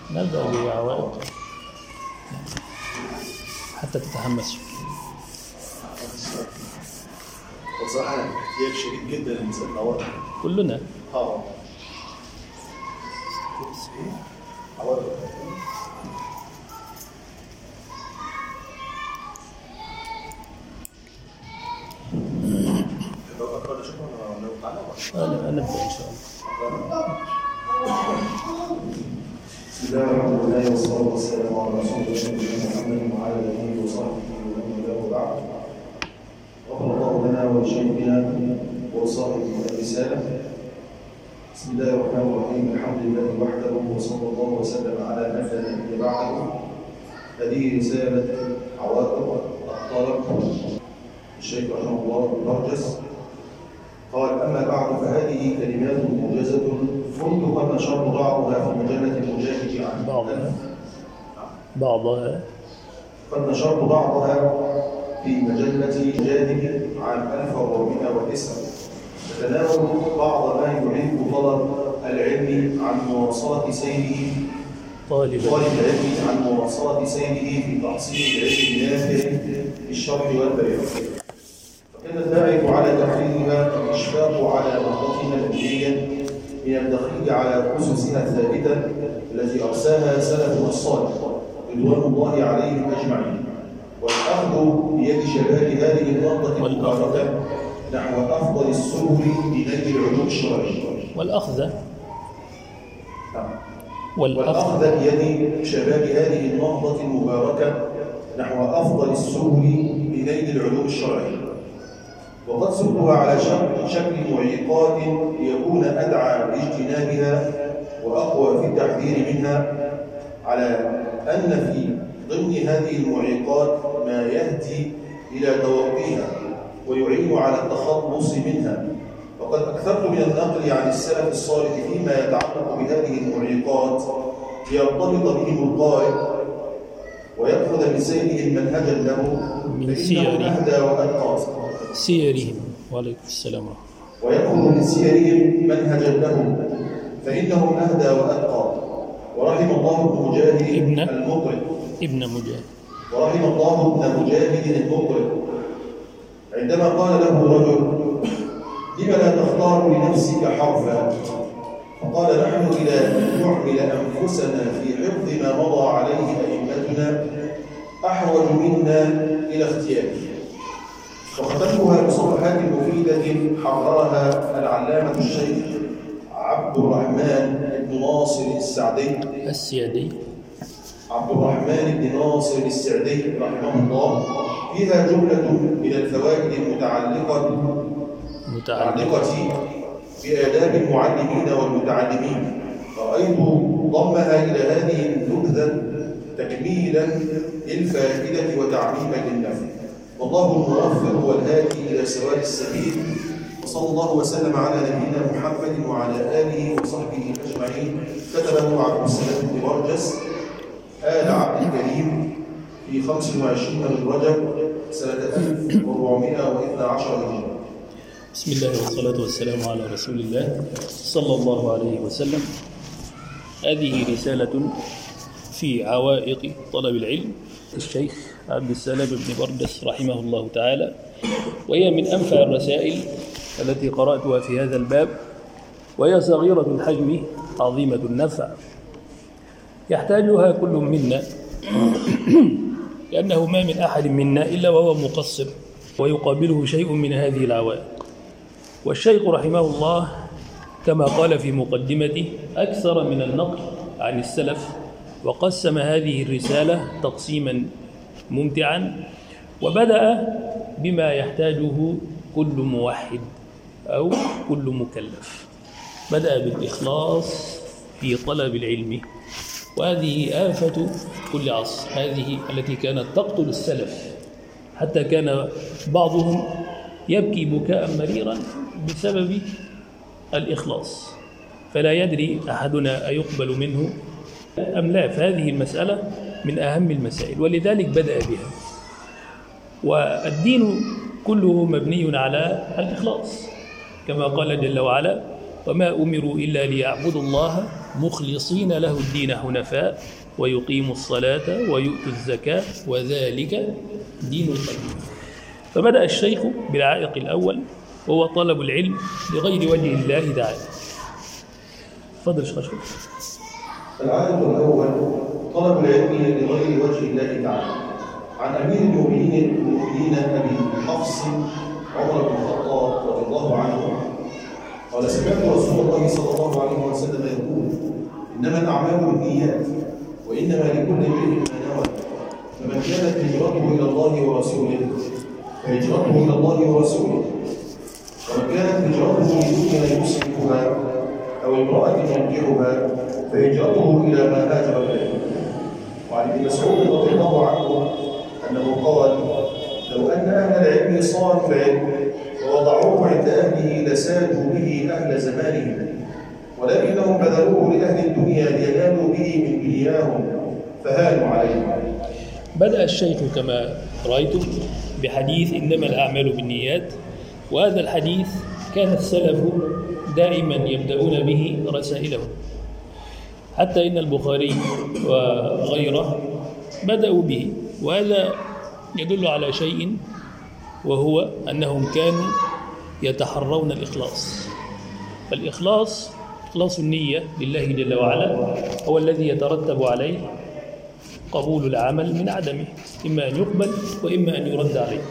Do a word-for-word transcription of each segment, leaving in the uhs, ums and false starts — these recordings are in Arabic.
نبدأ بعوائق حتى تتحمس. بصراحة احتياج شديد جدا للنساء العوائق كلنا. اه عوائق. أنا نبدأ إن شاء الله. بسم الله الرحمن الرحيم والصلاة والسلام على رسول الله محمد وعلى آله وصحبه ومن والاه وبعد. غفر الله لنا ولشيخنا وصاحب الرسالة. بسم الله الرحمن الرحيم الحمد لله وحده وصلى الله وسلم على من لا نبي بعده. هذه رسالة عوائق الطلب الشيخ رحمه الله البرجس. قال: أما بعد فهذه كلمات موجزة كنت قد نشرت بعضها في مجلة المجاهد عن بعضها بعضها قد نشرت بعضها في مجلة المجاهد عام ألف وأربعمائة وتسعة تتناول بعض ما يعيق طلب العلم عن مواصلة سيره طالب طالب العلم عن مواصلة سيره في تحصيل العلم النافع في الشرح والبيان. فكان الداعي على تحريرها الإشفاق على نهضتنا العلمية من الدخيل على أسسها الثابتة التي أرساها سلفنا الصالح رضوان الله عليهم أجمعين، والأخذ بيد شباب هذه النهضة المباركة نحو أفضل السبل لنيل العلوم الشرعية. والأخذ والأخذ بيد شباب هذه النهضة المباركة نحو أفضل السبل لنيل العلوم الشرعية، وقد سبتها على شكل معيقات ليكون أدعى لاجتنابها وأقوى في التحذير منها، على أن في ضمن هذه المعيقات ما يهدي إلى توقيها ويعين على التخلص منها. وقد أكثرت من النقل عن السلف الصالح فيما يتعلق بهذه المعيقات ليرتبط بهم القارئ ويأخذ من سيرهم منهجا له من فإنه أهدى وأتقى سيرهم. وعليكم السلام ورحمة الله. ويأخذ من سيرهم منهجا لهم فإنهم أهدى وأتقى. ورحم الله ابن مجاهد ابن المقرئ ابن مجاهد ورحم الله ابن مجاهد المقرئ عندما قال له رجل: لم لا تختار لنفسك حرفا؟ فقال: نحن إلى أن نعمل أنفسنا في حفظ ما مضى عليه أئمتنا أحوج منا إلى اختياره. وختمها بصفحات مفيدة حررها العلامة الشيخ عبد الرحمن بن ناصر السعدي السيادي عبد الرحمن بن ناصر السعدي رحمه الله، فيها جملة من الفوائد المتعلقة متعلقة بآداب المعلمين والمتعلمين، رأيت ضمها إلى هذه النبذة تكميلا للفائدة وتعميما للنفع. والله الموفق والهادي إلى سواء السبيل، وصلى الله وسلم على نبينا محمد وعلى آله وصحبه أجمعين. كتبه عبد السلام بن برجس آل عبد الكريم في خمس وعشرين من رجب سنة ألف وأربعمائة واثني عشر هجرة. بسم الله والصلاة والسلام على رسول الله صلى الله عليه وسلم. هذه رسالة في عوائق طلب العلم الشيخ عبد السلام بن برجس رحمه الله تعالى، وهي من أنفع الرسائل التي قرأتها في هذا الباب، وهي صغيرة الحجم عظيمة النفع، يحتاجها كل منا لأنه ما من أحد منا إلا وهو مقصر ويقابله شيء من هذه العوائق. والشيخ رحمه الله كما قال في مقدمته أكثر من النقل عن السلف، وقسم هذه الرسالة تقسيما ممتعا، وبدأ بما يحتاجه كل موحد أو كل مكلف. بدأ بالإخلاص في طلب العلم، وهذه آفة كل عصر، هذه التي كانت تقتل السلف، حتى كان بعضهم يبكي بكاء مريرا بسبب الإخلاص، فلا يدري أحدنا أيقبل منه أم لا. فهذه المسألة من أهم المسائل، ولذلك بدأ بها. والدين كله مبني على الإخلاص، كما قال جل وعلا: وما أمروا إلا ليعبدوا الله مخلصين له الدين حنفاء ويقيموا الصلاة ويؤتوا الزكاة وذلك دين القيم. فبدأ الشيخ بالعائق الأول وهو طلب العلم لغير وجه الله تعالى. تفضل شيخ أشرف. العائق الأول طلب العلم لغير وجه الله تعالى. عن أمير المؤمنين المؤمنين أبي حفص عمر بن الخطاب رضي الله عنه قال: سمعت رسول الله صلى الله عليه وسلم يقول: إنما الأعمال بالنيات وإنما لكل امرئ ما نوى، فمن كانت هجرته إلى الله ورسوله فهجرته إلى الله ورسوله، ومن كانت هجرته لدنيا يصيبها أو امرأة ينكحها فهجرته إلى ما هاجر إليه. وعن ابن مسعود رضي الله عنه أنه قال: لو أن أهل العلم صانوا العلم ووضعوه عند أهله لسادوا به أهل زمانهم، ولكنهم بذلوه لأهل الدنيا لينالوا به من دنياهم فهانوا عليهم. بدأ الشيخ كما رأيتم بحديث إنما الأعمال بالنيات، وهذا الحديث كان السلف دائما يبدأون به رسائلهم، حتى إن البخاري وغيره بدأوا به، وهذا يدل على شيء وهو أنهم كانوا يتحرون الإخلاص. فالإخلاص إخلاص النية لله جل وعلا هو الذي يترتب عليه قبول العمل من عدمه، إما أن يقبل وإما أن يرد عليه.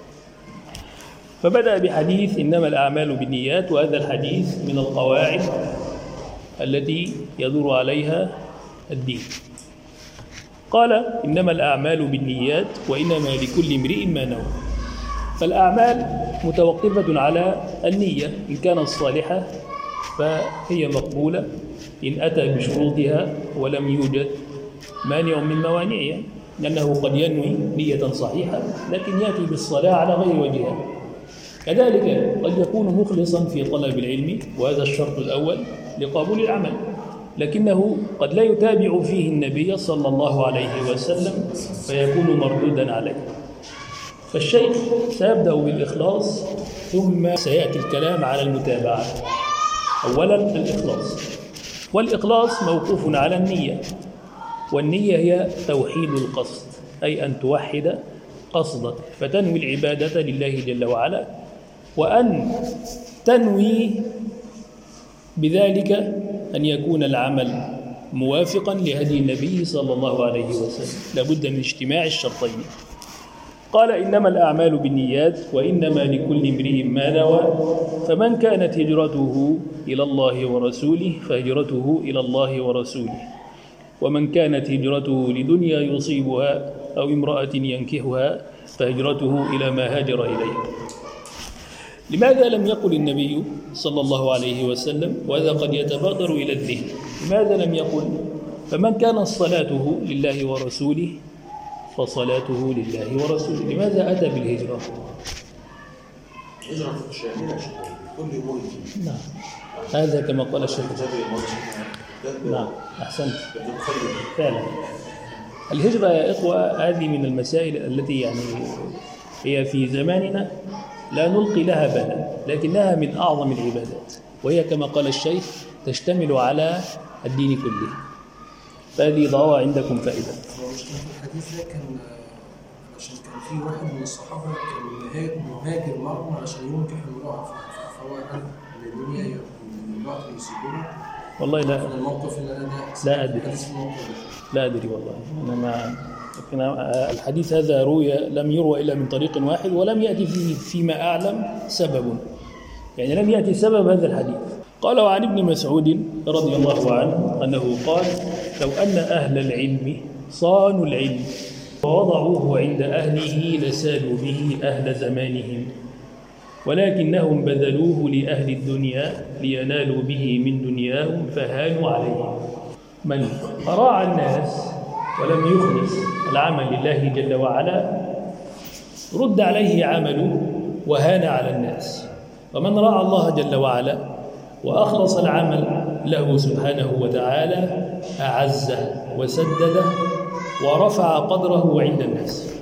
فبدأ بحديث إنما الأعمال بالنيات، وهذا الحديث من القواعد التي يدور عليها الدين. قال: إنما الأعمال بالنيات وإنما لكل امرئ ما نوى. فالأعمال متوقفة على النية، إن كانت صالحة فهي مقبولة إن أتى بشروطها ولم يوجد مانع من موانعها، لأنه قد ينوي نية صحيحة لكن يأتي بالصلاة على غير وجهها. كذلك قد يكون مخلصا في طلب العلم، وهذا الشرط الأول لقبول العمل، لكنه قد لا يتابع فيه النبي صلى الله عليه وسلم فيكون مردودا عليه. فالشيخ سيبدأ بالإخلاص ثم سيأتي الكلام على المتابعة. أولا الإخلاص، والإخلاص موقوف على النية، والنية هي توحيد القصد، أي أن توحد قصدك فتنوي العبادة لله جل وعلا، وأن تنوي بذلك أن يكون العمل موافقا لهدي النبي صلى الله عليه وسلم، لابد من اجتماع الشرطين. قال: إنما الأعمال بالنيات وإنما لكل امرئ ما نوى، فمن كانت هجرته إلى الله ورسوله فهجرته إلى الله ورسوله، ومن كانت هجرته لدنيا يصيبها أو امرأة ينكحها فهجرته إلى ما هاجر إليه. لماذا لم يقل النبي صلى الله عليه وسلم، وهذا قد يتبادر إلى الذهن، لماذا لم يقل فمن كانت صلاته لله ورسوله فصلاته لله ورسوله؟ لماذا أتى بالهجرة؟ هجرة شاملة كل أمور. نعم، هذا كما قال الشيخ. نعم، أحسنت فعلا. الهجرة يا إخوة هذه من المسائل التي يعني هي في زماننا لا نلقي لها بالا، لكنها من أعظم العبادات، وهي كما قال الشيخ تشتمل على الدين كله. فهذه ضوء عندكم فائدة. الحديث ده كان عشان كان في واحد من الصحابة كان مهاجر مرة عشان ينكح امرأة، فهو قال الدنيا هي المرأة يسيبونها. والله لا الموقف اللي أنا ده لا أدري لا أدري والله أنا ما لكن الحديث هذا روي لم يروى إلا من طريق واحد، ولم يأتي فيه فيما أعلم سبب، يعني لم يأتي سبب هذا الحديث. قال: وعن ابن مسعود رضي الله عنه أنه قال: لو أن أهل العلم صانوا العلم ووضعوه عند أهله لسالوا به أهل زمانهم، ولكنهم بذلوه لأهل الدنيا لينالوا به من دنياهم فهانوا عليه. من راعى الناس ولم يخلص العمل لله جل وعلا رد عليه عمله وهان على الناس، ومن راعى الله جل وعلا وأخلص العمل له سبحانه وتعالى أعزه وسدده ورفع قدره عند الناس.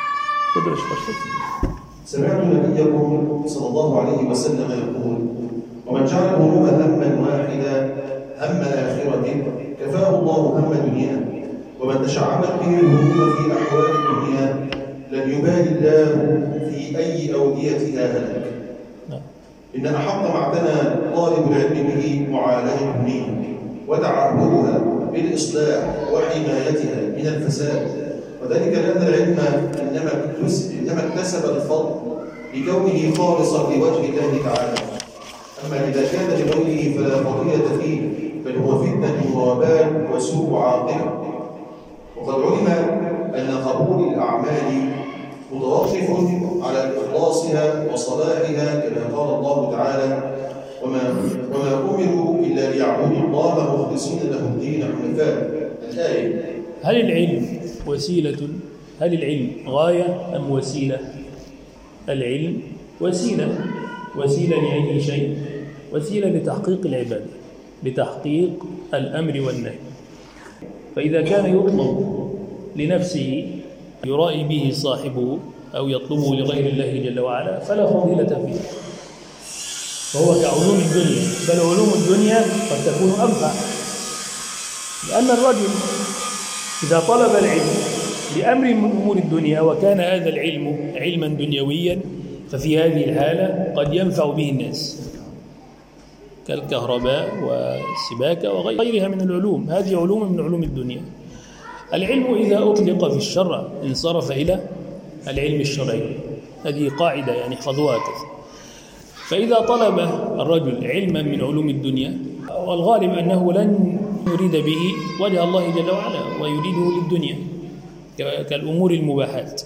سمعت نبيكم صلى الله عليه وسلم يقول: ومن جعل الهموم هما واحدا هم آخرة كفاه الله هم دنياه، ومن تشعبت به الهموم في أحوال الدنيا لم يبال الله في أي أوديتها هلك. إن أحق ما اعتنى طالب العلم به معالجة النية وتعهدها بالإصلاح وحمايتها من الفساد، وذلك لأن العلم إنما اكتسب الفضل بكونه خالصا لوجه الله تعالى. أما إذا كان لغيره فلا فضيلة فيه، بل هو فتنة ووبال وسوء عاقبة. وقد علم أن قبول الأعمال متوقف على إخلاصها وصلاحها، كما قال الله تعالى: وما, وما أمروا إلا ليعبدوا الله مخلصين له الدين حنفاء. الآية. هل العلم وسيلة؟ هل العلم غاية أم وسيلة؟ العلم وسيلة. وسيلة لأي شيء؟ وسيلة لتحقيق العبادة، لتحقيق الأمر والنهي. فإذا كان يطلب لنفسه يرائي به صاحبه أو يطلبه لغير الله جل وعلا فلا فضيلة فيه، فهو كعلوم الدنيا، بل علوم الدنيا قد تكون أنفع، لأن الرجل إذا طلب العلم لأمر من أمور الدنيا وكان هذا العلم علما دنيويا ففي هذه الحالة قد ينفع به الناس كالكهرباء والسباكة وغيرها من العلوم. هذه علوم من علوم الدنيا. العلم إذا أطلق في الشرع انصرف إلى العلم الشرعي. هذه قاعدة يعني احفظوها كذا. فإذا طلب الرجل علما من علوم الدنيا والغالب أنه لن يريد به وجه الله جل وعلا ويريده للدنيا كالأمور المباحات،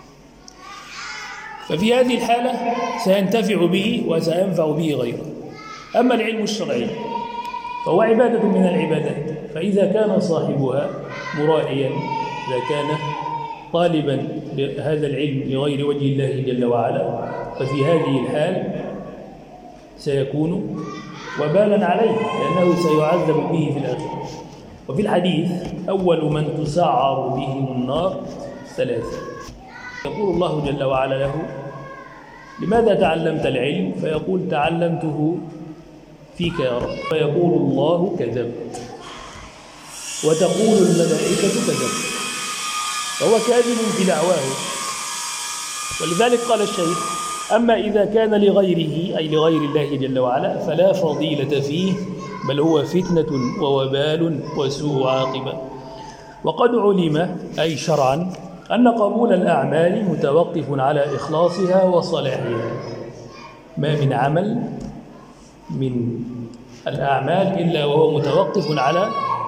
ففي هذه الحالة سينتفع به وسينفع به غيره. أما العلم الشرعي فهو عبادة من العبادات، فإذا كان صاحبها مرائيا، إذا كان طالبا هذا العلم لغير وجه الله جل وعلا، ففي هذه الحال سيكون وبالا عليه لأنه سيعذب به في الآخرة. وفي الحديث: أول من تسعر بهم النار ثلاثة. يقول الله جل وعلا له: لماذا تعلمت العلم؟ فيقول: تعلمته فيك يا رب. فيقول الله: كذبت. وتقول الملائكة: كذبت. فهو كاذب في دعواه. ولذلك قال الشيخ: أما إذا كان لغيره أي لغير الله جل وعلا فلا فضيلة فيه، بل هو فتنة ووبال وسوء عاقبة. وقد علم أي شرعا أن قبول الأعمال متوقف على إخلاصها وصلاحها. ما من عمل من الأعمال إلا وهو متوقف على،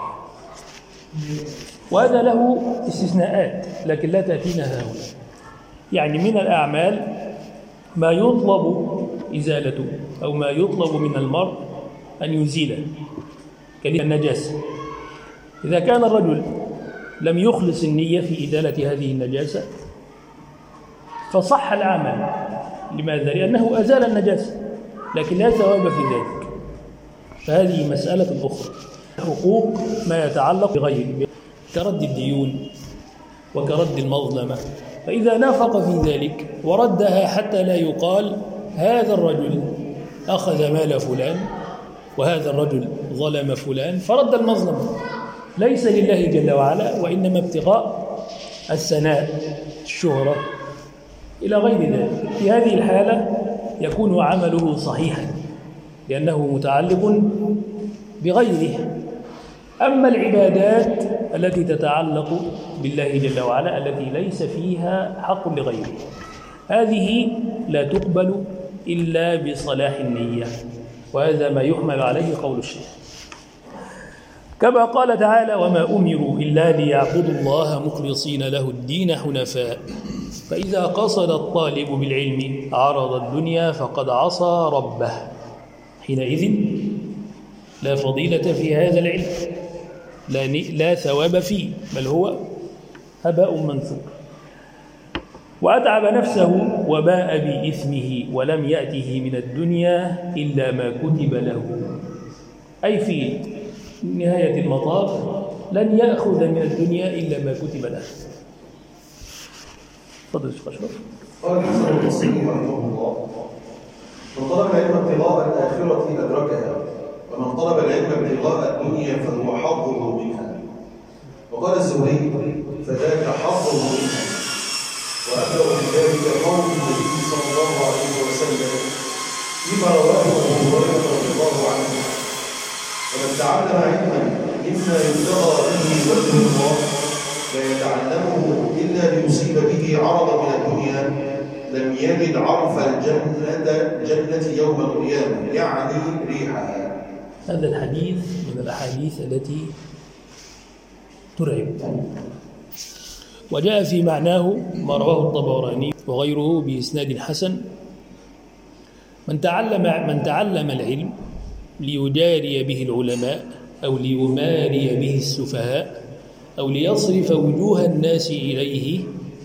وهذا له استثناءات لكن لا تأتينا هنا. يعني من الأعمال ما يطلب إزالته أو ما يطلب من المرء أن يزيله كالنجاسة. إذا كان الرجل لم يخلص النية في إزالة هذه النجاسة فصح العمل. لماذا؟ لأنه أزال النجاسة لكن لا ثواب في ذلك. فهذه مسألة أخرى. حقوق ما يتعلق بغيره كرد الديون وكرد المظلمة، فإذا نافق في ذلك وردها حتى لا يقال هذا الرجل أخذ مال فلان وهذا الرجل ظلم فلان فرد المظلمة، ليس لله جل وعلا وإنما ابتغاء الثناء الشهرة إلى غير ذلك. في هذه الحالة يكون عمله صحيحا لأنه متعلق بغيره. أما العبادات التي تتعلق بالله جل وعلا التي ليس فيها حق لغيره هذه لا تقبل إلا بصلاح النية، وهذا ما يحمل عليه قول الشيخ. كما قال تعالى: وما أمروا إلا ليعبدوا الله مخلصين له الدين حنفاء. فإذا قصد الطالب بالعلم عرض الدنيا فقد عصى ربه، حينئذ لا فضيلة في هذا العلم، لا, لا ثواب فيه، بل هو هباء منثور. وأتعب نفسه وباء بإثمه ولم يأته من الدنيا إلا ما كتب له، أي في نهاية المطاف لن يأخذ من الدنيا إلا ما كتب له. تفضل يا شيخ أشرف. قال الحسن البصري رحمه الله: من طلب العلم ابتغاء الآخرة أدركها، ومن طلب العلم ابتغاء الدنيا فهو حظه منها. وقال الزهري: فذاك حظه منها. وأبلغ من ذلك قول النبي صلى الله عليه وسلم فيما رواه أبو هريرة رضي الله عنه: ومن تعلم علما مما يبتغى به وجه الله لا يتعلمه إلا ليصيب به عرضا من الدنيا لم يجد عرف الجنة جنة يوم القيامة، يعني ريحها. هذا الحديث من الأحاديث التي ترعب، وجاء في معناه ما رواه الطبراني وغيره بإسناد حسن: من تعلم من تعلم العلم ليجاري به العلماء أو ليماري به السفهاء أو ليصرف وجوه الناس إليه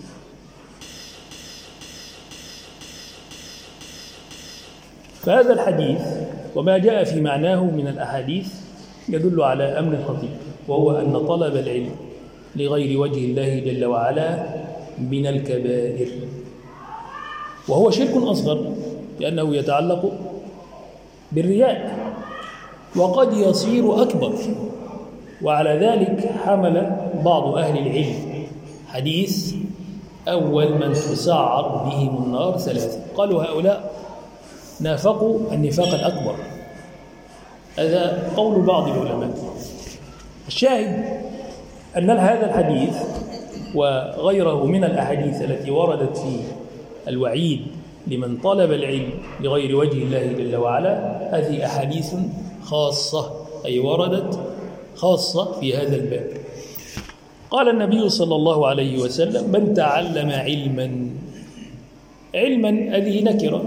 فهذا الحديث وما جاء في معناه من الأحاديث يدل على أمر خطير، وهو أن طلب العلم لغير وجه الله جل وعلا من الكبائر، وهو شرك أصغر لأنه يتعلق بالرياء، وقد يصير أكبر. وعلى ذلك حمل بعض أهل العلم حديث أول من تسعر بهم النار ثلاثة، قالوا هؤلاء نافقوا النفاق الأكبر. هذا قول بعض العلماء. الشاهد أن هذا الحديث وغيره من الأحاديث التي وردت في الوعيد لمن طلب العلم لغير وجه الله جل وعلا هذه أحاديث خاصة، أي وردت خاصة في هذا الباب. قال النبي صلى الله عليه وسلم: من تعلم علما علما هذه نكرة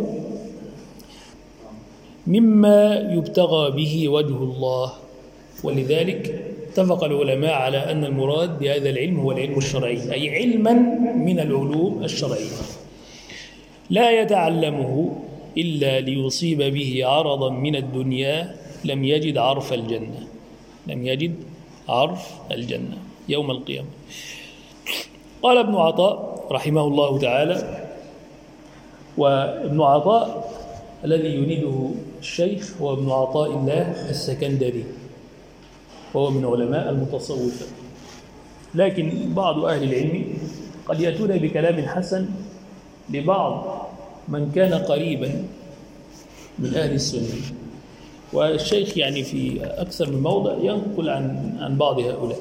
مما يبتغى به وجه الله، ولذلك اتفق العلماء على أن المراد بهذا العلم هو العلم الشرعي، أي علما من العلوم الشرعية لا يتعلمه إلا ليصيب به عرضا من الدنيا لم يجد عرف الجنة لم يجد عرف الجنة يوم القيامة. قال ابن عطاء رحمه الله تعالى، وابن عطاء الذي يريده الشيخ هو ابن عطاء الله السكندري، وهو من علماء المتصوفة، لكن بعض أهل العلم قد يأتون بكلام حسن لبعض من كان قريبا من أهل السنة، والشيخ يعني في أكثر من موضع ينقل عن عن بعض هؤلاء.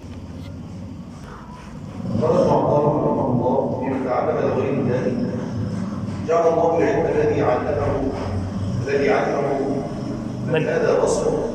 قال ابن عطاء رحمه الله: فيما تعلم لغير الله جعل الله العلم الذي علمه الذي علمه من هذا بصره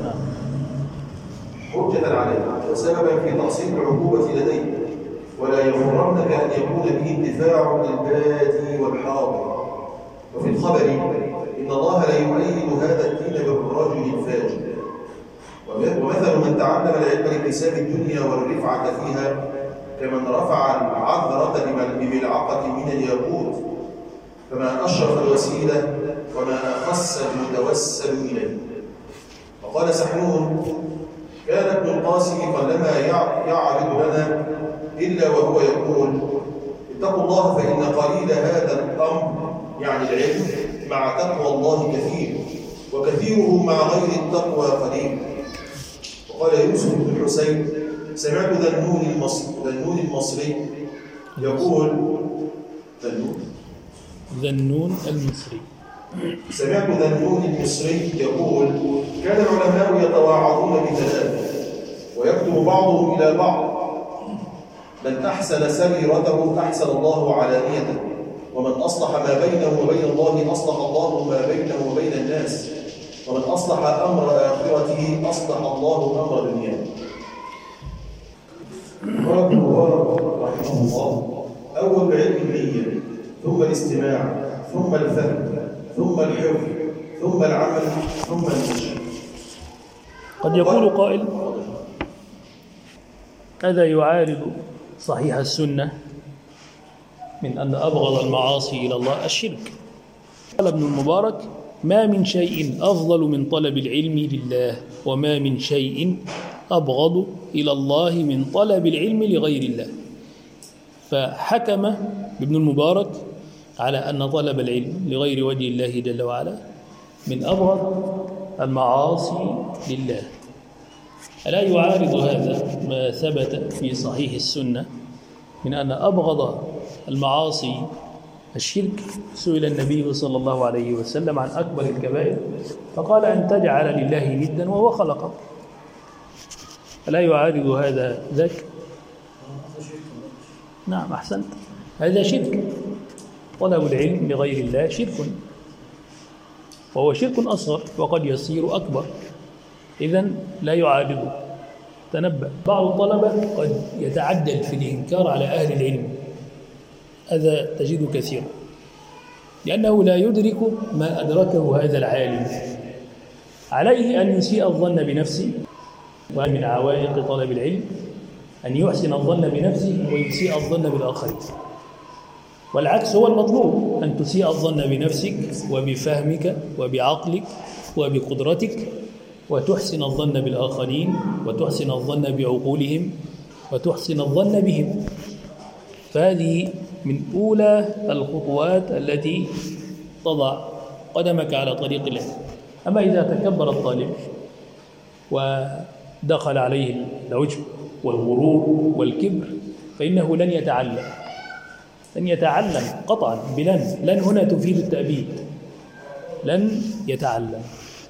حجة عليه وسببا في تحصيل العقوبة لديه، ولا يغرنك أن يكون به انتفاع للبادي والحاضر. وفي الخبر: إن الله لا يؤيد هذا الدين بالرجل الفاجر. ومثل من تعلم العلم لاكتساب الدنيا والرفعة فيها كمن رفع العذرة بملعقة من الياقوت، فما أشرف الوسيلة وما أخص المتوسل إليه. وقال سحنون: كان ابن القاسم قلما يعرض لنا إلا وهو يقول: اتقوا الله فإن قليل هذا الأمر، يعني العلم، مع تقوى الله كثير، وكثيره مع غير التقوى قليل. وقال يوسف بن الحسين: سمعت ذنون المصري ذنون المصري يقول ذنون ذنون المصري سمعت ذنون المصري يقول: كان العلماء يتواعظون بثلاث ويكتب بعضهم إلى بعض: من أحسن سريرته أحسن الله علانيته، ومن أصلح ما بينه وبين الله أصلح الله ما بينه وبين الناس، ومن أصلح أمر آخرته أصلح الله أمر دنياه. قال ابن مبارك رحمه الله: أول علم النية، ثم الاستماع، ثم الفهم، ثم الحفظ، ثم العمل، ثم النشر. قد يقول قائل: هذا يعارض صحيح السنة من أن أبغض المعاصي إلى الله الشرك. قال ابن المبارك: ما من شيء أفضل من طلب العلم لله، وما من شيء أبغض إلى الله من طلب العلم لغير الله. فحكم ابن المبارك على أن طلب العلم لغير وجه الله جل وعلا من أبغض المعاصي لله. ألا يعارض هذا ما ثبت في صحيح السنة من أن أبغض المعاصي الشرك؟ سئل النبي صلى الله عليه وسلم عن أكبر الكبائر فقال أن تجعل لله ندا وهو خلقك. ألا يعارض هذا ذاك؟ نعم أحسنت، هذا شرك. طلب العلم لغير الله شرك، وهو شرك أصغر وقد يصير أكبر، إذن لا يعارضه. تنبأ، بعض الطلبة قد يتعدل في الإنكار على أهل العلم، هذا تجد كثيرا، لأنه لا يدرك ما أدركه هذا العالم. عليه أن يسيء الظن بنفسه، ومن عوائق طلب العلم أن يحسن الظن بنفسه ويسيء الظن بالآخرين، والعكس هو المطلوب، أن تسيء الظن بنفسك وبفهمك وبعقلك وبقدرتك، وتحسن الظن بالآخرين وتحسن الظن بعقولهم وتحسن الظن بهم. فهذه من أولى الخطوات التي تضع قدمك على طريق العلم. أما إذا تكبر الطالب ودخل عليه العجب والغرور والكبر فإنه لن يتعلم، لن يتعلم قطعا بلن، لن هنا تفيد التأبيد، لن يتعلم.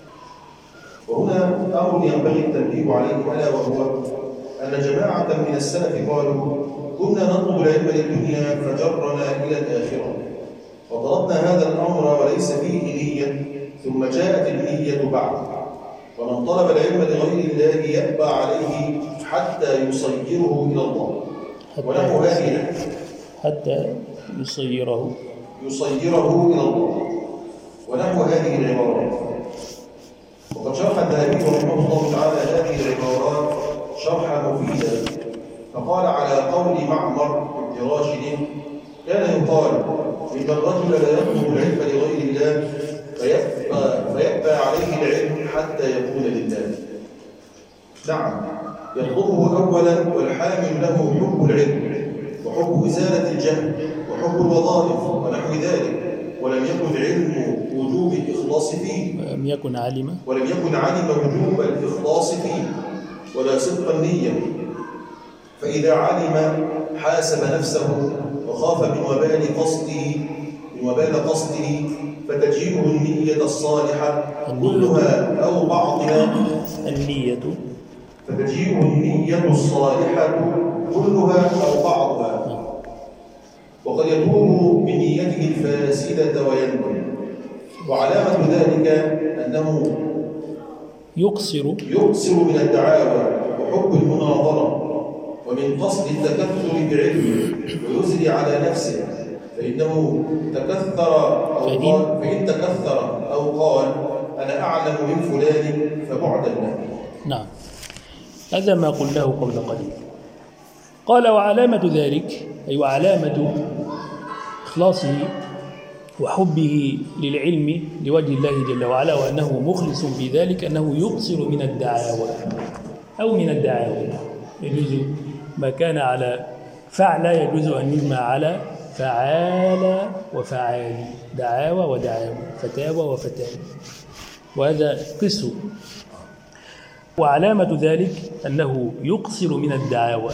وهنا أمر ينبغي التنبيه عليه، ألا وهو أن جماعة من السلف قالوا: كنا نطلب العلم للدنيا فجرنا إلى الآخرة، وطلبنا هذا الأمر وليس فيه نية، ثم جاءت النية بعد، ومن طلب العلم لغير الله يأبى عليه حتى يصيره إلى الله. ونحو هذه حتى يصيره يصيره إلى الله ونحو هذه العبارات. وقد شرح الذهبي رحمه الله تعالى هذه العبارات شرحا مفيدا، فقال على قول معمر بن راشد: كان يقال إن الرجل لا يطلب العلم لغير الله فيأبى, فيأبى عليه العلم حتى يكون لله. نعم، يطلبه أولا والحامل له حب العلم وحب إزالة الجهل وحب الوظائف ونحو ذلك، ولم يكن علم وجوب الإخلاص فيه، ولم يكن علم ولم يكن علم وجوب الإخلاص فيه ولا صدق النية. فإذا علم حاسب نفسه وخاف من وبال قصده من وبال قصده فتجيبه النية الصالحة كلها أو بعضها النية فتجيبه النية الصالحة كلها أو بعضها، وقد يتوب بنيته الفاسدة ويندم. وعلامة ذلك أنه يقصر يقصر من الدعاوى وحب المناظرة ومن قصد التكثر بعلمه ويزري على نفسه، فإنه تكثر أو قال فإن تكثر أو قال أنا أعلم من فلان فبعدا له. نعم، هذا ما قلناه قبل قليل. قال: وعلامة ذلك، أي وعلامة إخلاصه وحبه للعلم لوجه الله جل وعلا وأنه مخلص في ذلك أنه يقصر من الدعاوى أو من الدعاوى. يجوز ما كان على فعل يجوز أن يجمع على فعال وفعال، دعاوى ودعاوى، فتاوى وفتاوى، وهذا قسو. وعلامة ذلك أنه يقصر من الدعاوى،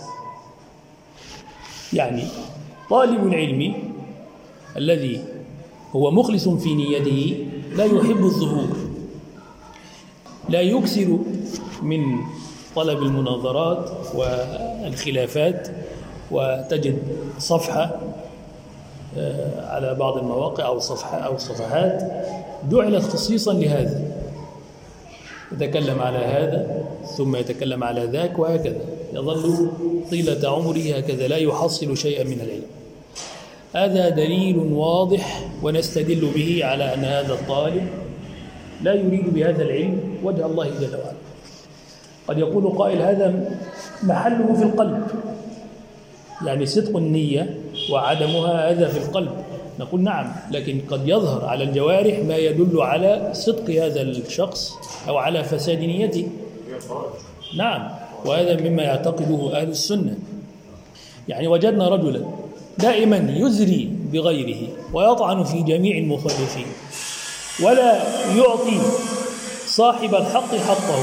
يعني طالب العلم الذي هو مخلص في نيته لا يحب الظهور، لا يكثر من طلب المناظرات والخلافات، وتجد صفحة على بعض المواقع أو صفحة أو صفحات جعلت خصيصا لهذا، يتكلم على هذا ثم يتكلم على ذاك، وهكذا يظل طيلة عمره هكذا لا يحصل شيئا من العلم. هذا دليل واضح ونستدل به على أن هذا الطالب لا يريد بهذا العلم وجه الله جل وعلا. قد يقول قائل: هذا محله في القلب، يعني صدق النية وعدمها هذا في القلب. نقول نعم، لكن قد يظهر على الجوارح ما يدل على صدق هذا الشخص أو على فساد نيته. نعم، وهذا مما يعتقده أهل السنة. يعني وجدنا رجلا دائما يزري بغيره ويطعن في جميع المخالفين، ولا يعطي صاحب الحق حقه.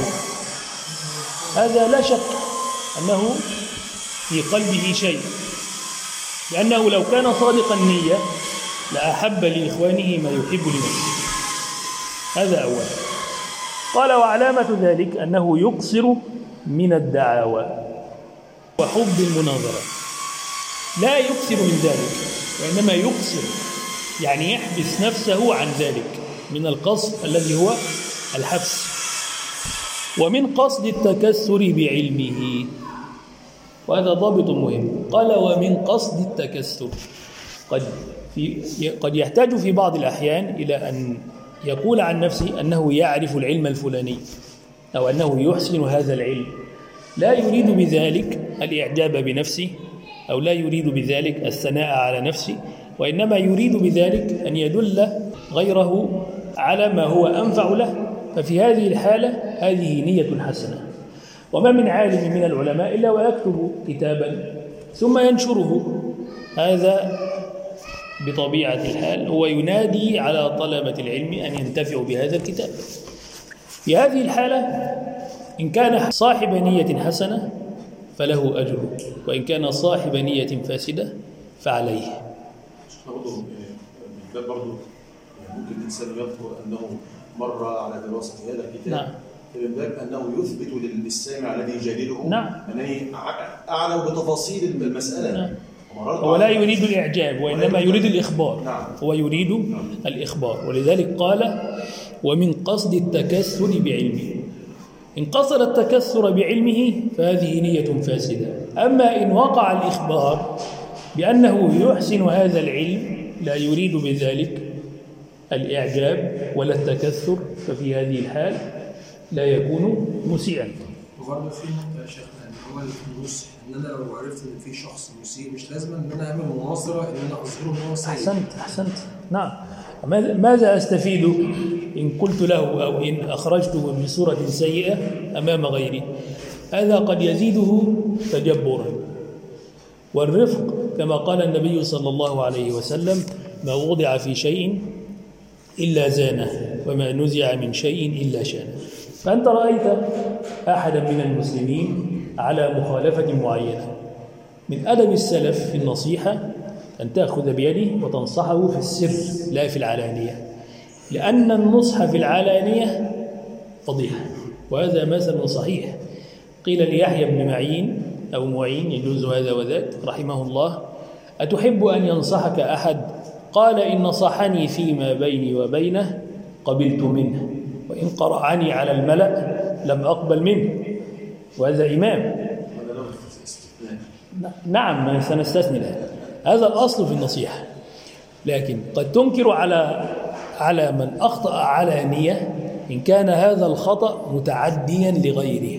هذا لا شك أنه في قلبه شيء، لأنه لو كان صادق النية لأحب لإخوانه ما يحب لنفسه. هذا أولا. قال: وعلامة ذلك أنه يقصر من الدعاوى وحب المناظرة. لا يكثر من ذلك، وإنما يقصر، يعني يحبس نفسه عن ذلك من القصد الذي هو الحبس. ومن قصد التكثر بعلمه، وهذا ضابط مهم. قال: ومن قصد التكثر. قد في قد يحتاج في بعض الأحيان إلى أن يقول عن نفسه أنه يعرف العلم الفلاني أو أنه يحسن هذا العلم، لا يريد بذلك الإعجاب بنفسه أو لا يريد بذلك الثناء على نفسه، وإنما يريد بذلك أن يدل غيره على ما هو أنفع له. ففي هذه الحالة هذه نية حسنة. وما من عالم من العلماء إلا ويكتب كتابا ثم ينشره، هذا بطبيعة الحال هو ينادي على طلبة العلم أن ينتفعوا بهذا الكتاب. في هذه الحالة إن كان صاحب نية حسنة فله أجر، وإن كان صاحب نية فاسدة فعليه. برضه من باب برضه ممكن الإنسان يذكر أنه مر على دراسة هذا الكتاب، نعم، من باب أنه يثبت للسامع الذي يجادله نعم، أنني أعلم بتفاصيل المسألة. نعم. هو لا يريد الإعجاب وإنما يريد الإخبار. نعم. هو يريد نعم. الإخبار، ولذلك قال: ومن قصد التكثر بعلمه. إن قصد التكثر بعلمه فهذه نية فاسدة. أما إن وقع الإخبار بأنه يحسن هذا العلم لا يريد بذلك الإعجاب ولا التكثر، ففي هذه الحال لا يكون مسيئا. وبرضه في نقطة يا شيخنا، ان هو النصح، ان انا لو عرفت ان في شخص مسيء مش لازم ان انا اعمل مناصرة ان انا اظهره ان هو سيء. أحسنت أحسنت نعم. ماذا أستفيد إن قلت له أو إن أخرجته بصورة سيئة أمام غيري؟ هذا قد يزيده تجبرا. والرفق كما قال النبي صلى الله عليه وسلم: ما وضع في شيء إلا زانه، وما نزع من شيء إلا شانه. فأنت رأيت أحدا من المسلمين على مخالفة معينة، من أدب السلف في النصيحة أن تأخذ بيده وتنصحه في السر لا في العلانية، لأن النصح في العلانية فضيحة، وهذا مثل صحيح. قيل ليحيى بن معين أو معين، يجوز هذا وذاك، رحمه الله: أتحب أن ينصحك أحد؟ قال: إن نصحني فيما بيني وبينه قبلت منه، وإن قرعني على الملأ لم أقبل منه. وهذا إمام. نعم، سنستثني ذلك، هذا الأصل في النصيحة. لكن قد تنكر على على من أخطأ علانية إن كان هذا الخطأ متعديا لغيره.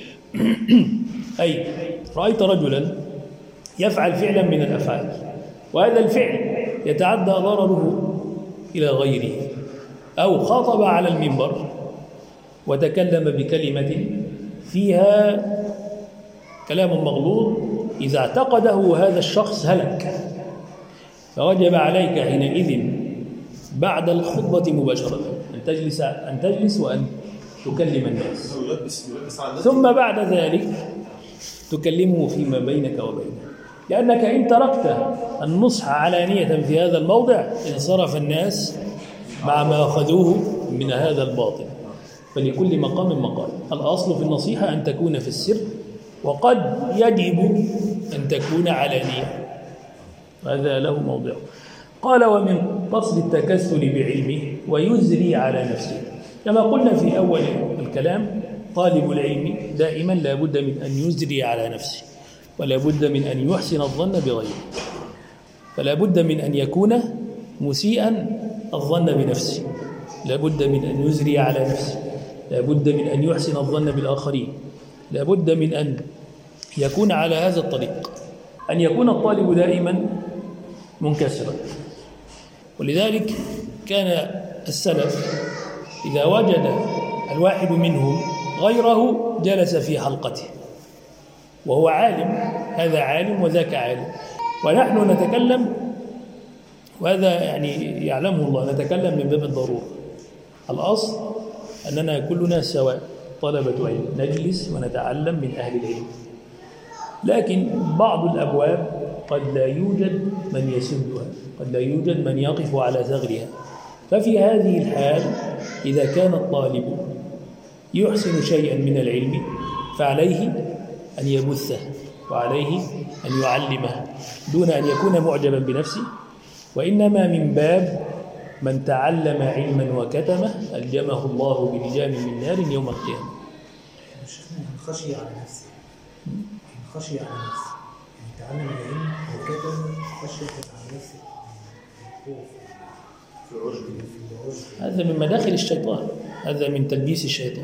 أي رأيت رجلا يفعل فعلا من الأفعال، وهذا الفعل يتعدى ضرره إلى غيره، أو خاطب على المنبر وتكلم بكلمة فيها كلام مغلوط، إذا اعتقده هذا الشخص هلك، فوجب عليك حينئذ بعد الخطبة مباشرة أن تجلس أن تجلس وأن تكلم الناس، ثم بعد ذلك تكلمه فيما بينك وبينه، لأنك إن تركت النصح علانية في هذا الموضع انصرف الناس مع ما أخذوه من هذا الباطل. فلكل مقام مقال. الأصل في النصيحة أن تكون في السر، وقد يجب أن تكون علانية، هذا له موضع. قال: ومن قصد التكسل بعلمه ويزري على نفسه. كما قلنا في أول الكلام، طالب العلم دائما لا بد من أن يزري على نفسه، ولا بد من أن يحسن الظن بغيره، فلا بد من أن يكون مسيئا الظن بنفسه، لا بد من أن يزري على نفسه، لا بد من أن يحسن الظن بالآخرين، لا بد من أن يكون على هذا الطريق، أن يكون الطالب دائما منكسرا. ولذلك كان السلف إذا وجد الواحد منهم غيره جلس في حلقته وهو عالم، هذا عالم وذاك عالم، ونحن نتكلم، وهذا يعني يعلمه الله، نتكلم من باب الضرورة، الأصل أننا كلنا سواء طلبة علم، نجلس ونتعلم من أهل العلم، لكن بعض الأبواب قد لا يوجد من يسدها، قد لا يوجد من يقف على ثغرها. ففي هذه الحال إذا كان الطالب يحسن شيئا من العلم فعليه أن يبثه وعليه أن يعلمه دون أن يكون معجبا بنفسه، وإنما من باب من تعلم علما وكتمه ألجمه الله بلجام من نار يوم القيامة. خشي على نفسه، خشي على نفسه، يعني تعلم العلم وكتم خشية على نفسه، في العجب. هذا من مداخل الشيطان، هذا من تلبيس الشيطان.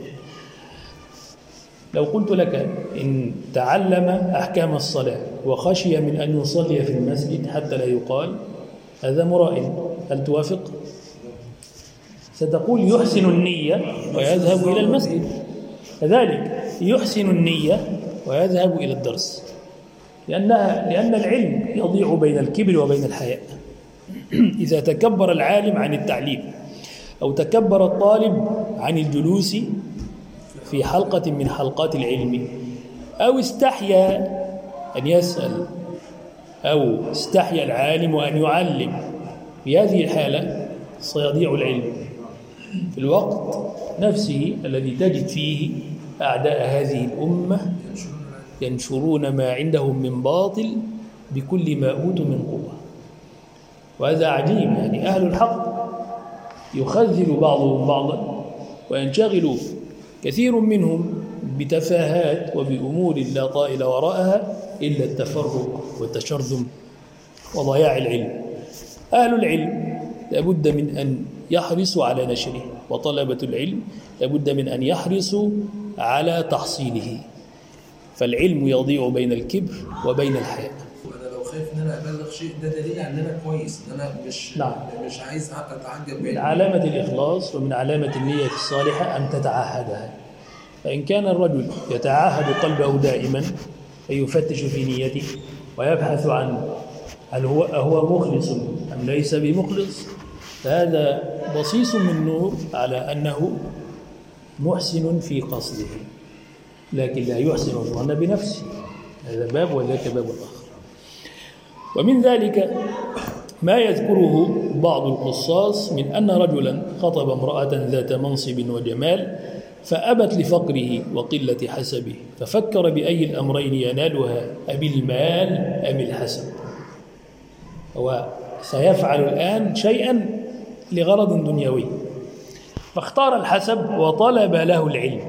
لو قلت لك إن تعلم أحكام الصلاة وخشي من أن يصلي في المسجد حتى لا يقال هذا مراء، هل توافق؟ ستقول يحسن النية ويذهب إلى المسجد، كذلك يحسن النية ويذهب إلى الدرس، لأنها لأن العلم يضيع بين الكبر وبين الحياء. إذا تكبر العالم عن التعليم أو تكبر الطالب عن الجلوس في حلقة من حلقات العلم أو استحيا أن يسأل أو استحيا العالم أن يعلم، في هذه الحالة سيضيع العلم في الوقت نفسه الذي تجد فيه أعداء هذه الأمة ينشرون ما عندهم من باطل بكل ما أوتوا من قوة. وهذا عجيب، يعني أهل الحق يخذل بعضهم بعضا وينشغل كثير منهم بتفاهات وبأمور لا طائل وراءها إلا التفرق والتشرذم وضياع العلم. أهل العلم لابد من أن يحرصوا على نشره، وطلبة العلم لابد من أن يحرصوا على تحصيله، فالعلم يضيع بين الكبر وبين الحياء. انا لو خايف ان انا ابلغ شيء ده دليل ان انا كويس، ان انا مش نعم. مش عايز اتعجب. من علامة الإخلاص ومن علامة النية الصالحة أن تتعهدها. فإن كان الرجل يتعهد قلبه دائما فيفتش في نيته ويبحث عن هل هو هو مخلص أم ليس بمخلص، فهذا بصيص من نور على أنه محسن في قصده، لكن لا يحسن الظن بنفسه. هذا باب وذاك باب آخر. ومن ذلك ما يذكره بعض القصاص من أن رجلا خطب امرأة ذات منصب وجمال فأبت لفقره وقلة حسبه، ففكر بأي الأمرين ينالها، أبي المال أم الحسب. هو سيفعل الآن شيئا لغرض دنيوي، فاختار الحسب وطلب له العلم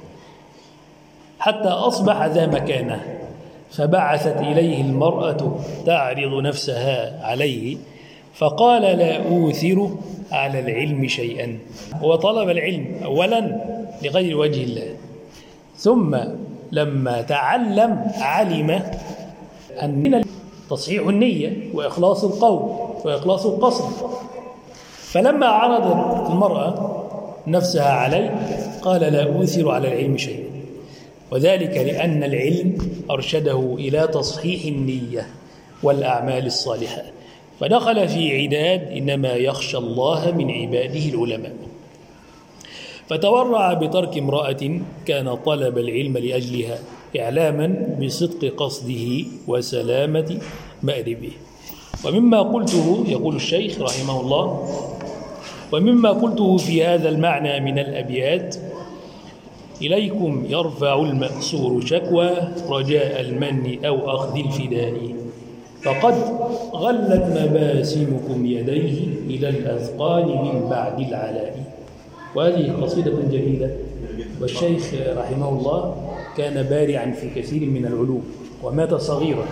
حتى أصبح ذا مكانه، فبعثت إليه المرأة تعرض نفسها عليه فقال لا أوثر على العلم شيئا. وطلب العلم أولا لغير وجه الله، ثم لما تعلم علم أن تصحيح النية وإخلاص القول وإخلاص القصد، فلما عرضت المرأة نفسها عليه قال لا أوثر على العلم شيئا، وذلك لأن العلم أرشده إلى تصحيح النية والأعمال الصالحة، فدخل في عداد إنما يخشى الله من عباده العلماء، فتورع بترك امرأة كان طلب العلم لأجلها إعلاما بصدق قصده وسلامة مأربه. ومما قلته، يقول الشيخ رحمه الله، ومما قلته في هذا المعنى من الأبيات: إليكم يرفع المأسور شكوى رجاء المن أو أخذ الفداء، فقد غلت مباسمكم يديه إلى الأثقال من بعد العلاء. وهذه قصيدة جميلة، والشيخ رحمه الله كان بارعا في كثير من العلوم ومات صغيرا.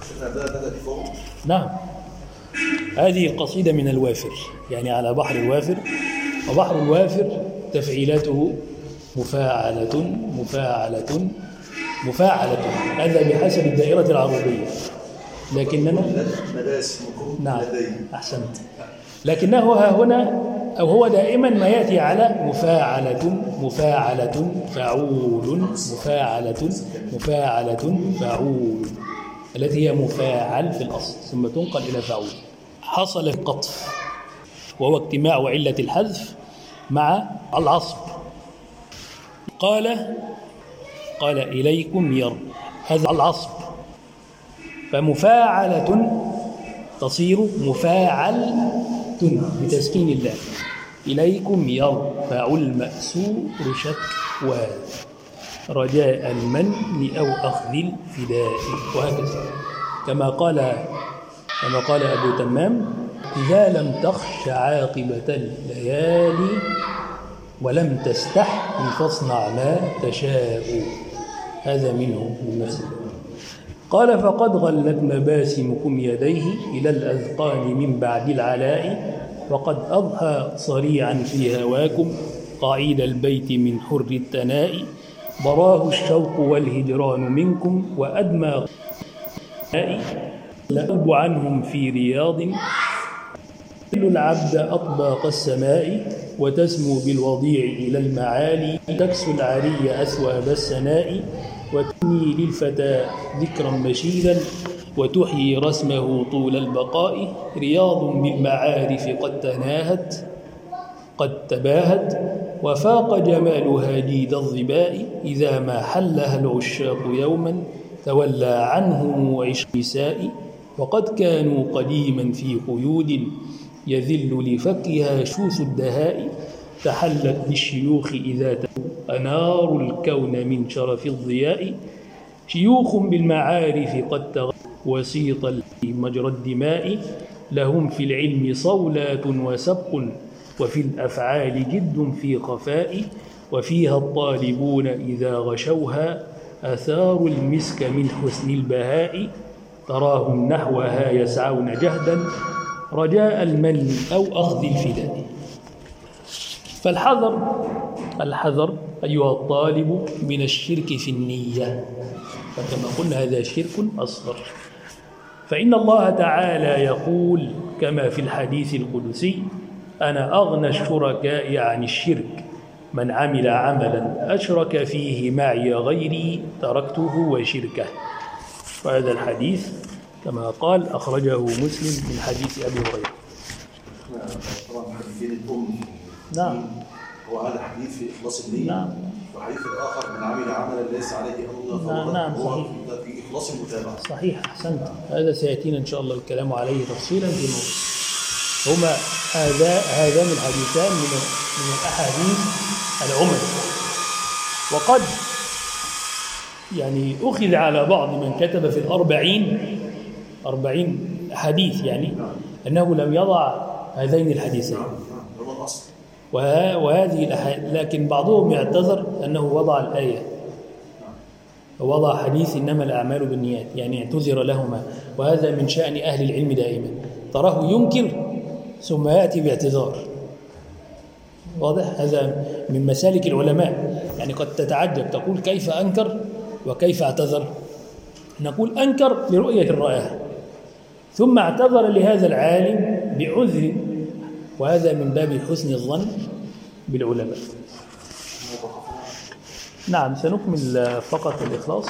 نعم، هذه القصيدة من الوافر، يعني على بحر الوافر، وبحر الوافر تفعيلاته مفاعلة مفاعلة مفاعلة، هذا بحسب الدائرة العربية، لكننا نعم أحسنت، لكنه ها هنا أو هو دائما ما يأتي على مفاعلة مفاعلة فعول مفاعلة مفاعلة فعول، التي هي مفاعل في الأصل ثم تنقل إلى فعول. حصل القطف وهو اجتماع علة الحذف مع العصب. قال قال إليكم يرى، هذا العصب، فمفاعلة تصير مفاعل بتسكين الله. إليكم يرفع المأسور شكوى رجاء المن أو أخذ الفداء، وهكذا. كما قال كما قال أبو تمام: إذا لم تخش عاقبة الليالي ولم تستحي فاصنع ما تشاء. هذا منه من نفسه. قال: فقد غلت مباسمكم يديه إلى الأذقان من بعد العلاء، وقد أضحى صريعا في هواكم قعيد البيت من حر التناء، ضراه الشوق والهجران منكم وأدمى لأب عنهم في رياض، كل العبد أطباق السماء، وتسمو بالوضيع إلى المعالي، تكسو العري أثواب السناء، وتني للفتى ذكرا مشيدا، وتحيي رسمه طول البقاء، رياض بالمعارف قد تناهت قد تباهت، وفاق جمالها جيد الظباء، إذا ما حلها العشاق يوما تولى عنهم عشق نساء، وقد كانوا قديما في قيود يذل لفكها شوث الدهاء، تحلت بالشيوخ إذا أنار الكون من شرف الضياء، شيوخ بالمعارف قد تغ وسيط مجرى الدماء، لهم في العلم صولات وسبق، وفي الأفعال جد في خفاء، وفيها الطالبون إذا غشوها أثاروا المسك من حسن البهاء، تراهم نحوها يسعون جهدا رجاء المن أو أخذ الفداء. فالحذر الحذر أيها الطالب من الشرك في النية، فكما قلنا هذا شرك أصغر. فإن الله تعالى يقول كما في الحديث القدسي: أنا أغنى الشركاء عن الشرك، من عمل عملا أشرك فيه معي غيري تركته وشركه. وهذا الحديث كما قال أخرجه مسلم من حديث أبي هريرة. طبعا حديثين الأم. نعم. وهذا حديث في إخلاص النية. نعم. وحديث الآخر: من عمل عملا ليس عليه أمرنا فهو نعم. هو صحيح. في إخلاص المتابعة. صحيح، أحسنت. هذا سيأتينا إن شاء الله الكلام عليه تفصيلا في موضوع. هما هذا هذان الحديثان من من الأحاديث العمل، وقد يعني أخذ على بعض من كتب في الأربعين أربعين حديث يعني أنه لم يضع هذين الحديثين، وهذه لكن بعضهم يعتذر أنه وضع الآية، ووضع حديث إنما الأعمال بالنيات، يعني اعتذر لهما. وهذا من شأن أهل العلم دائما، تراه ينكر ثم يأتي باعتذار. واضح؟ هذا من مسالك العلماء. يعني قد تتعجب، تقول كيف أنكر وكيف اعتذر؟ نقول أنكر لرؤية الرائحة، ثم اعتذر لهذا العالم بعذر، وهذا من باب حسن الظن بالعلماء. نعم، سنكمل فقط الإخلاص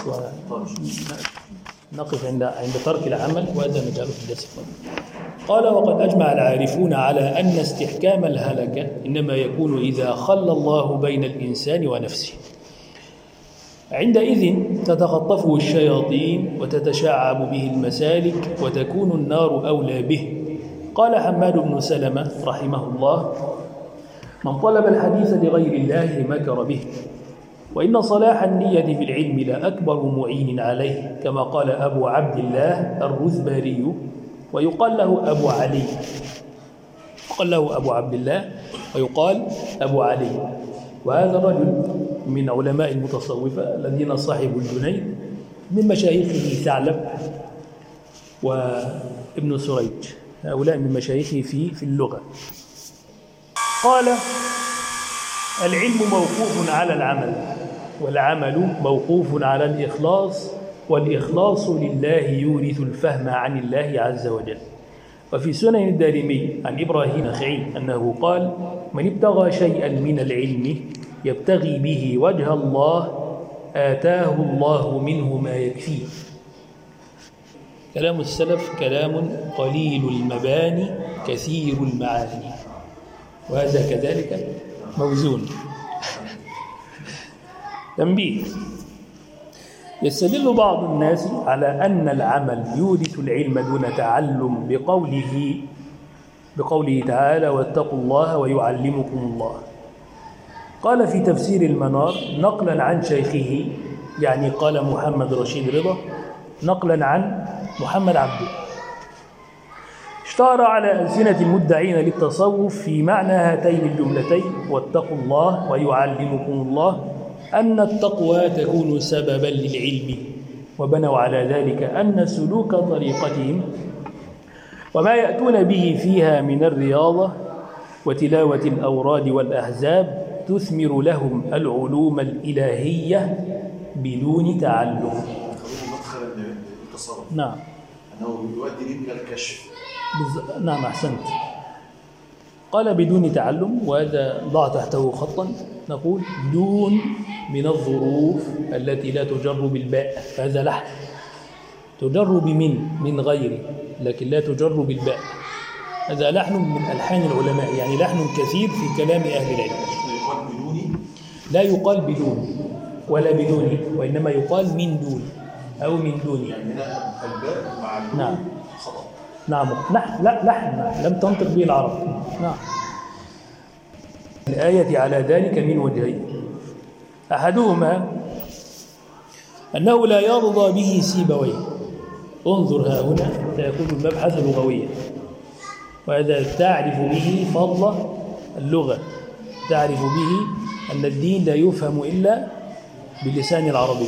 ونقف عند عند ترك العمل، وهذا نجعله في الدرس القادم. قال: وقد أجمع العارفون على أن استحكام الهلكة إنما يكون إذا خلى الله بين الإنسان ونفسه، عندئذ تتخطفه الشياطين وتتشعب به المسالك وتكون النار أولى به. قال حماد بن سلمة رحمه الله: من طلب الحديث لغير الله مكر به، وإن صلاح النية في العلم لأكبر معين عليه، كما قال أبو عبد الله الرذباري، ويقال له أبو علي، يقال له أبو عبد الله ويقال أبو علي. وهذا الرجل من علماء المتصوفة الذين صاحبوا الجنيد، من مشايخه ثعلب وابن سريج، هؤلاء من مشايخه في في اللغة. قال: العلم موقوف على العمل، والعمل موقوف على الإخلاص، والإخلاص لله يورث الفهم عن الله عز وجل. وفي سنن الدارمي عن إبراهيم النخعي أنه قال: من ابتغى شيئا من العلم يبتغي به وجه الله آتاه الله منه ما يكفيه. كلام السلف كلام قليل المباني كثير المعاني، وهذا كذلك موزون. تنبيه: يستدل بعض الناس على أن العمل يورث العلم دون تعلم بقوله بقوله تعالى: واتقوا الله ويعلمكم الله. قال في تفسير المنار نقلا عن شيخه، يعني قال محمد رشيد رضا نقلا عن محمد عبده: اشتهر على ألسنة المدعين للتصوف في معنى هاتين الجملتين واتقوا الله ويعلمكم الله أن التقوى تكون سببا للعلم، وبنوا على ذلك أن سلوك طريقتهم وما يأتون به فيها من الرياضة وتلاوة الأوراد والأحزاب تثمر لهم العلوم الإلهية بدون تعلم. مدخل التصرف. نعم. أنه يؤدي إلى الكشف. بز... نعم أحسنت. قال بدون تعلم، وهذا ضع تحته خطا، نقول دون من الظروف التي لا تجر بالباء، هذا لحن تجر بمن من غيره لكن لا تجر بالباء، هذا لحن من ألحان العلماء، يعني لحن كثير في كلام أهل العلم. لا يقال بدون ولا بدون، وإنما يقال من دون أو من دون. يعني هنا الباء مع الدون. نعم. خطأ. نعم. نعم. لا لحن لم تنطق به العرب. نعم. الآية على ذلك من وجهين: أحدهما أنه لا يرضى به سيبويه. انظر ها هنا سيكون المبحث لغويا، وهذا تعرف به فضل اللغة، تعرف به أن الدين لا يفهم إلا بلسان العربي.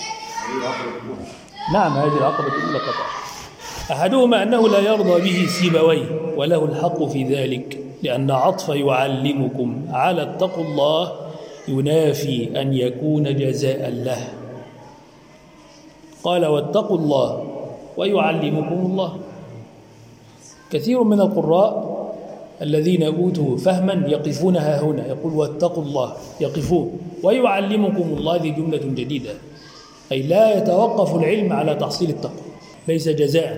نعم، هذه العقبة الأولى قطعا. أحدهما أنه لا يرضى به سيبويه، وله الحق في ذلك، لأن عطف يعلمكم على اتقوا الله ينافي أن يكون جزاء له. قال واتقوا الله ويعلمكم الله. كثير من القراء الذين أوتوا فهما يقفونها هنا، يقول واتقوا الله، يقفون، ويعلمكم الله. هذه جملة جديدة، أي لا يتوقف العلم على تحصيل التقوى، ليس جزاء.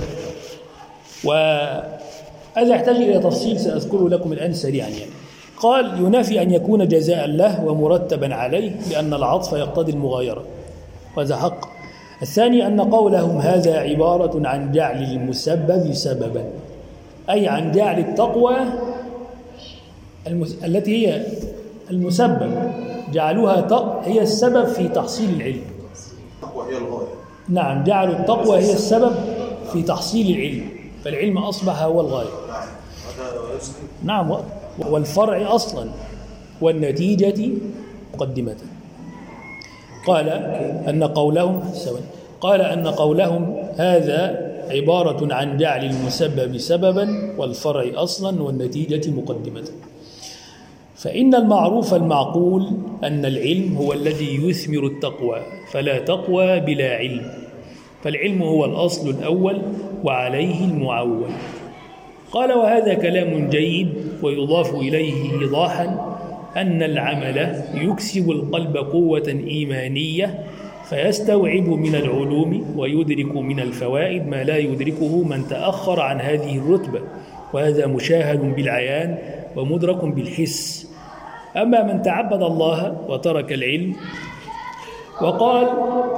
وهذا يحتاج إلى تفصيل سأذكره لكم الآن سريعا. يعني قال ينافي أن يكون جزاء له ومرتبا عليه، لأن العطف يقتضي المغايرة، وهذا حق. الثاني أن قولهم هذا عبارة عن جعل المسبب سببا، أي عن جعل التقوى المس... التي هي المسبب، جعلوها تق... هي السبب في تحصيل العلم. التقوى هي الغاية. نعم، جعلوا التقوى هي السبب في تحصيل العلم، فالعلم أصبح هو الغاية. نعم، والفرع أصلا والنتيجة مقدمة. قال أن قولهم قال أن قولهم هذا عبارة عن جعل المسبب سببا والفرع أصلا والنتيجة مقدمة. فإن المعروف المعقول أن العلم هو الذي يثمر التقوى، فلا تقوى بلا علم، فالعلم هو الأصل الأول وعليه المعول. قال وهذا كلام جيد، ويضاف إليه إيضاحا أن العمل يكسب القلب قوة إيمانية، فيستوعب من العلوم ويدرك من الفوائد ما لا يدركه من تأخر عن هذه الرتبة، وهذا مشاهد بالعيان ومدرك بالحس. أما من تعبد الله وترك العلم وقال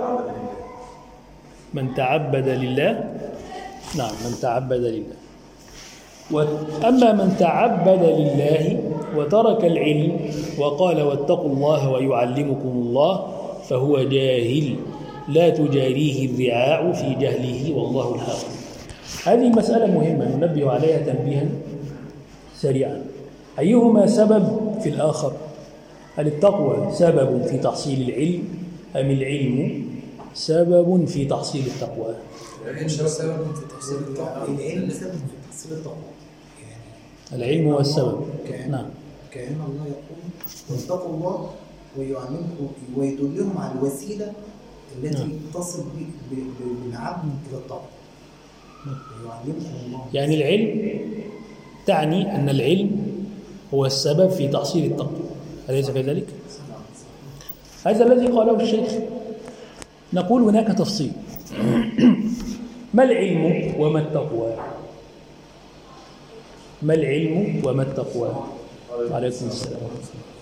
من تعبد لله، نعم من تعبد لله، وأما من تعبد لله وترك العلم وقال واتقوا الله ويعلمكم الله فهو جاهل لا تجاريه الرعاع في جهله والله الحاكم. هذه مسألة مهمة ننبه عليها تنبيها سريعا. أيهما سبب في الآخر؟ هل التقوى سبب في تحصيل العلم أم العلم سبب في تحصيل التقوى؟ العلم سبب في تحصيل التقوى. العلم سبب في تحصيل التقوى. العلم هو السبب. كأن نعم. كأن الله يقول واتقوا الله ويعلمكم ويدلهم على الوسيلة التي نعم. تصل بالعبد إلى التقوى. ويعلمكم الله. يعني العلم تعني أن العلم هو السبب في تحصيل التقوى، أليس كذلك؟ هذا الذي قاله الشيخ. نقول هناك تفصيل. ما العلم وما التقوى؟ ما العلم وما التقوى؟ عليكم السلام.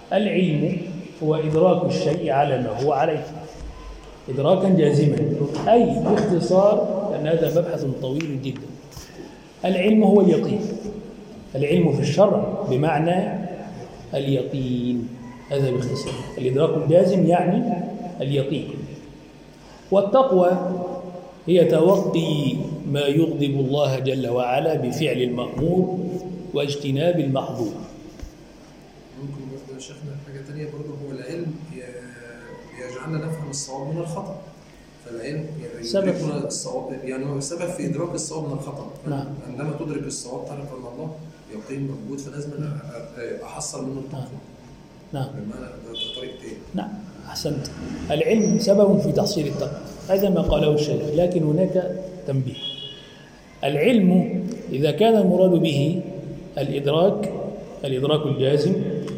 العلم هو إدراك الشيء على ما هو عليه إدراكا جازما، أي باختصار، لأن هذا مبحث طويل جدا. العلم هو اليقين. العلم في الشرع بمعنى اليقين، هذا باختصار. الإدراك الجازم يعني اليقين. والتقوى هي توقي ما يغضب الله جل وعلا بفعل المأمور واجتناب المحظور. ممكن برضه يا شيخنا حاجة تانية برضه، هو العلم يجعلنا نفهم الصواب من الخطأ. فالعلم يعني يدركنا الصواب، يعني هو سبب في إدراك الصواب من الخطأ. نعم. عندما تدرك الصواب تعرف أن الله يقين موجود، فلازم أحصل منه التقوى. نعم. بمعنى ده طريق تاني. نعم، أحسنت. العلم سبب في تحصيل التقوى، هذا ما قاله الشيخ، لكن هناك تنبيه. العلم إذا كان المراد به الإدراك الإدراك الجازم،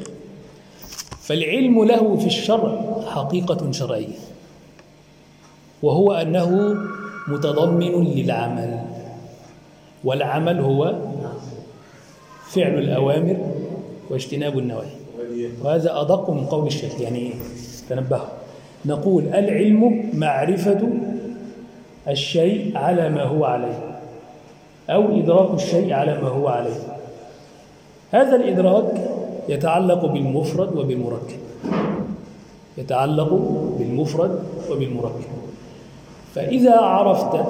فالعلم له في الشرع حقيقة شرعية، وهو أنه متضمن للعمل، والعمل هو فعل الأوامر واجتناب النواهي. وهذا أدق من قول الشيخ. يعني تنبهوا، نقول العلم معرفة الشيء على ما هو عليه، أو إدراك الشيء على ما هو عليه. هذا الإدراك يتعلق بالمفرد وبالمركب، يتعلق بالمفرد وبالمركب. فإذا عرفت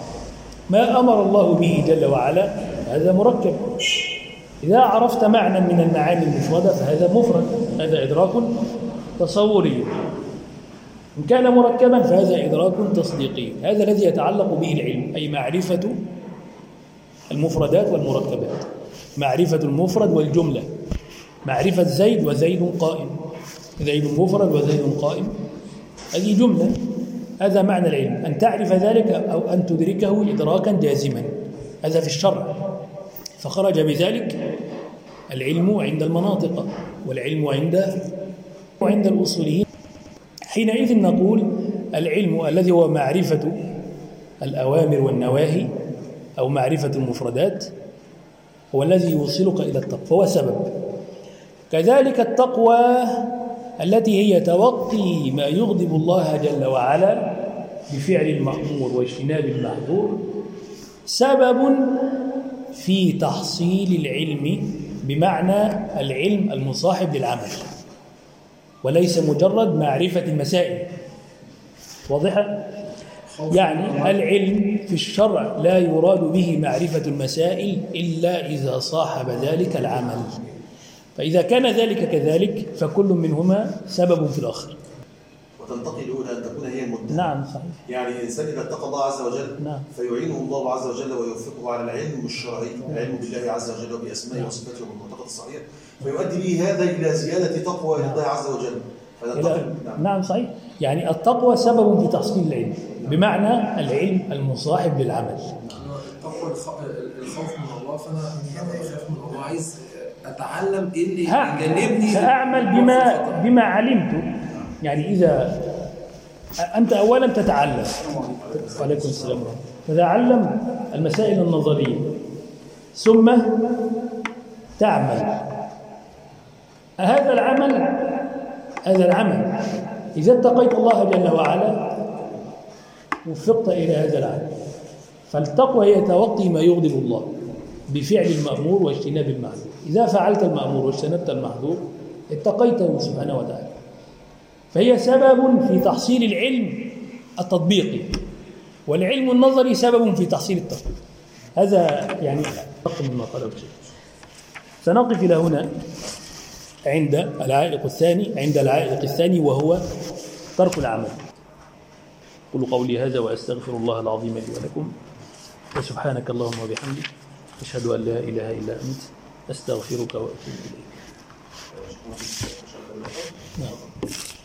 ما أمر الله به جل وعلا هذا مركب، إذا عرفت معنى من المعاني المفردة فهذا مفرد، هذا إدراك تصوري. إن كان مركبا فهذا إدراك تصديقي. هذا الذي يتعلق به العلم، أي معرفة المفردات والمركبات، معرفة المفرد والجملة، معرفة زيد وزيد قائم، زيد مفرد وزيد قائم، هذه جملة. هذا معنى العلم، أن تعرف ذلك أو أن تدركه إدراكا جازما، هذا في الشرع. فخرج بذلك العلم عند المناطق، والعلم عند وعند الأصوليين. حينئذ نقول العلم الذي هو معرفة الأوامر والنواهي أو معرفة المفردات هو الذي يوصلك إلى التقوى، فهو سبب. كذلك التقوى التي هي توقي ما يغضب الله جل وعلا بفعل المأمور واجتناب المحظور سبب في تحصيل العلم، بمعنى العلم المصاحب للعمل، وليس مجرد معرفة المسائل. واضحة؟ يعني العلم في الشرع لا يراد به معرفة المسائل إلا إذا صاحب ذلك العمل. فإذا كان ذلك كذلك فكل منهما سبب في الآخر. وتنتقل الأولى أن تكون هي المدة. نعم صحيح. يعني الإنسان إذا اتقى الله عز وجل نعم. فيعينه الله عز وجل ويوفقه على العلم الشرعي، العلم بالله عز وجل وبأسمائه نعم. وصفاته وبالمعتقد الصحيح، فيؤدي به هذا إلى زيادة تقوى نعم. الله عز وجل. إلى... نعم. نعم صحيح. يعني التقوى سبب في تحصيل العلم، بمعنى العلم المصاحب للعمل. التقوى الخوف من الله، فأنا أخاف من الله، عايز أتعلم إيه اللي يجنبني، سأعمل بما بما علمت. يعني إذا أنت أولا تتعلم، وعليكم السلام، تتعلم المسائل النظرية ثم تعمل. هذا العمل هذا العمل إذا اتقيت الله جل وعلا وفقت إلى هذا العمل. فالتقوى هي توقي ما يغضب الله بفعل المأمور واجتناب المحظور. إذا فعلت المأمور واجتنبت المحظور اتقيته سبحانه وتعالى. فهي سبب في تحصيل العلم التطبيقي، والعلم النظري سبب في تحصيل التطبيق. هذا يعني رقم مما قاله الشيخ. سنقف إلى هنا عند العائق الثاني عند العائق الثاني وهو ترك العمل. قل قولي هذا وأستغفر الله العظيم لي ولكم، وسبحانك اللهم وبحمدك أشهد أن لا إله إلا أنت أستغفرك وأتوب إليك. نعم.